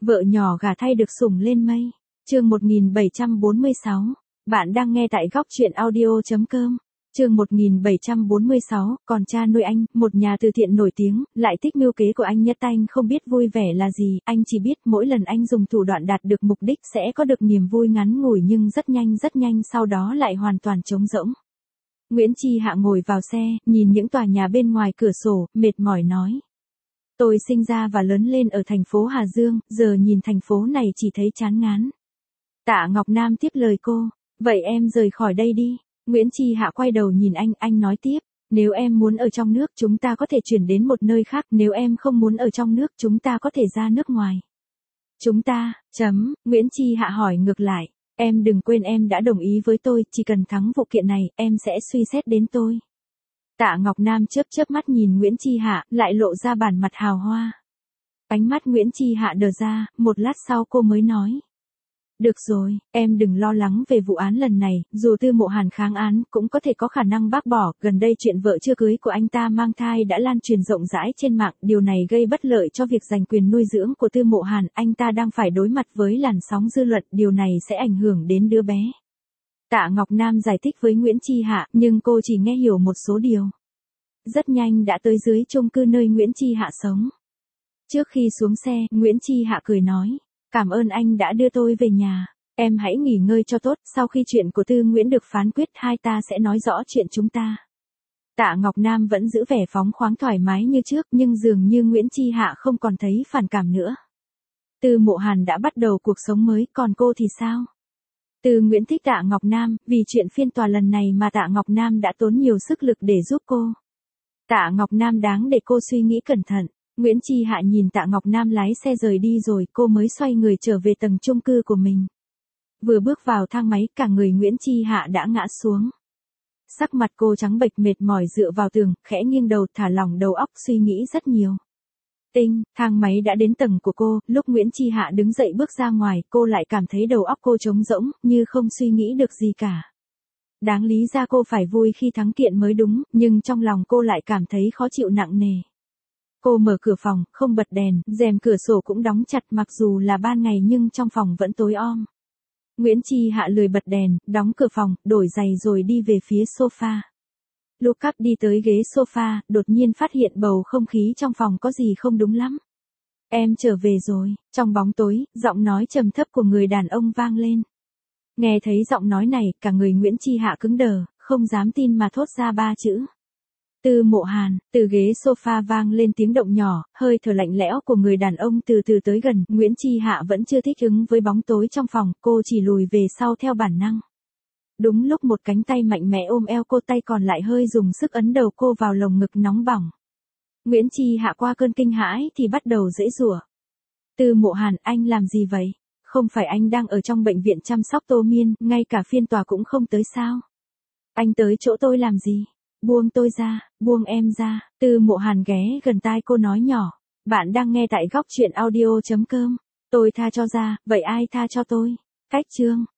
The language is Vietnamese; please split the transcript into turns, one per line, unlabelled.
Vợ nhỏ gả thay được sủng lên mây. Chương 1746. Bạn đang nghe tại góc truyện audio.com. Chương 1746, còn cha nuôi anh, một nhà từ thiện nổi tiếng, lại thích mưu kế của anh Nhất. Anh không biết vui vẻ là gì, anh chỉ biết mỗi lần anh dùng thủ đoạn đạt được mục đích sẽ có được niềm vui ngắn ngủi nhưng rất nhanh sau đó lại hoàn toàn trống rỗng. Nguyễn Chi Hạ ngồi vào xe, nhìn những tòa nhà bên ngoài cửa sổ, mệt mỏi nói. Tôi sinh ra và lớn lên ở thành phố Hà Dương, giờ nhìn thành phố này chỉ thấy chán ngán. Tạ Ngọc Nam tiếp lời cô, vậy em rời khỏi đây đi. Nguyễn Chi Hạ quay đầu nhìn anh nói tiếp, nếu em muốn ở trong nước chúng ta có thể chuyển đến một nơi khác, nếu em không muốn ở trong nước chúng ta có thể ra nước ngoài. Chúng ta, Nguyễn Chi Hạ hỏi ngược lại, em đừng quên em đã đồng ý với tôi, chỉ cần thắng vụ kiện này, em sẽ suy xét đến tôi. Tạ Ngọc Nam chớp mắt nhìn Nguyễn Chi Hạ, lại lộ ra bản mặt hào hoa. Ánh mắt Nguyễn Chi Hạ đờ ra, một lát sau cô mới nói. Được rồi, em đừng lo lắng về vụ án lần này, dù Tư Mộ Hàn kháng án, cũng có thể có khả năng bác bỏ, gần đây chuyện vợ chưa cưới của anh ta mang thai đã lan truyền rộng rãi trên mạng, điều này gây bất lợi cho việc giành quyền nuôi dưỡng của Tư Mộ Hàn, anh ta đang phải đối mặt với làn sóng dư luận, điều này sẽ ảnh hưởng đến đứa bé. Tạ Ngọc Nam giải thích với Nguyễn Chi Hạ, nhưng cô chỉ nghe hiểu một số điều. Rất nhanh đã tới dưới chung cư nơi Nguyễn Chi Hạ sống. Trước khi xuống xe, Nguyễn Chi Hạ cười nói. Cảm ơn anh đã đưa tôi về nhà. Em hãy nghỉ ngơi cho tốt, sau khi chuyện của Tư Nguyễn được phán quyết hai ta sẽ nói rõ chuyện chúng ta. Tạ Ngọc Nam vẫn giữ vẻ phóng khoáng thoải mái như trước, nhưng dường như Nguyễn Chi Hạ không còn thấy phản cảm nữa. Tư Mộ Hàn đã bắt đầu cuộc sống mới, còn cô thì sao? Tư Nguyễn thích Tạ Ngọc Nam, vì chuyện phiên tòa lần này mà Tạ Ngọc Nam đã tốn nhiều sức lực để giúp cô. Tạ Ngọc Nam đáng để cô suy nghĩ cẩn thận. Nguyễn Chi Hạ nhìn Tạ Ngọc Nam lái xe rời đi rồi cô mới xoay người trở về tầng chung cư của mình. Vừa bước vào thang máy cả người Nguyễn Chi Hạ đã ngã xuống. Sắc mặt cô trắng bệch mệt mỏi dựa vào tường, khẽ nghiêng đầu thả lỏng đầu óc suy nghĩ rất nhiều. Thang máy đã đến tầng của cô, lúc Nguyễn Chi Hạ đứng dậy bước ra ngoài cô lại cảm thấy đầu óc cô trống rỗng, như không suy nghĩ được gì cả. Đáng lý ra cô phải vui khi thắng kiện mới đúng, nhưng trong lòng cô lại cảm thấy khó chịu nặng nề. Cô mở cửa phòng, không bật đèn, rèm cửa sổ cũng đóng chặt mặc dù là ban ngày nhưng trong phòng vẫn tối om. Nguyễn Chi Hạ lười bật đèn, đóng cửa phòng, đổi giày rồi đi về phía sofa. Lúc cắp đi tới ghế sofa, đột nhiên phát hiện bầu không khí trong phòng có gì không đúng lắm. Em trở về rồi, trong bóng tối, giọng nói trầm thấp của người đàn ông vang lên. Nghe thấy giọng nói này, cả người Nguyễn Chi Hạ cứng đờ, không dám tin mà thốt ra ba chữ. Tư Mộ Hàn, từ ghế sofa vang lên tiếng động nhỏ, hơi thở lạnh lẽo của người đàn ông từ từ tới gần, Nguyễn Chi Hạ vẫn chưa thích ứng với bóng tối trong phòng, cô chỉ lùi về sau theo bản năng. Đúng lúc một cánh tay mạnh mẽ ôm eo cô, tay còn lại hơi dùng sức ấn đầu cô vào lồng ngực nóng bỏng. Nguyễn Chi Hạ qua cơn kinh hãi thì bắt đầu giãy giụa. Tư Mộ Hàn, anh làm gì vậy? Không phải anh đang ở trong bệnh viện chăm sóc Tô Miên, ngay cả phiên tòa cũng không tới sao? Anh tới chỗ tôi làm gì? Buông tôi ra, buông em ra. Tư Mộ Hàn ghé gần tai cô nói nhỏ. Bạn đang nghe tại góc truyện audio.com. Tôi tha cho ra, vậy ai tha cho tôi? Cách chương.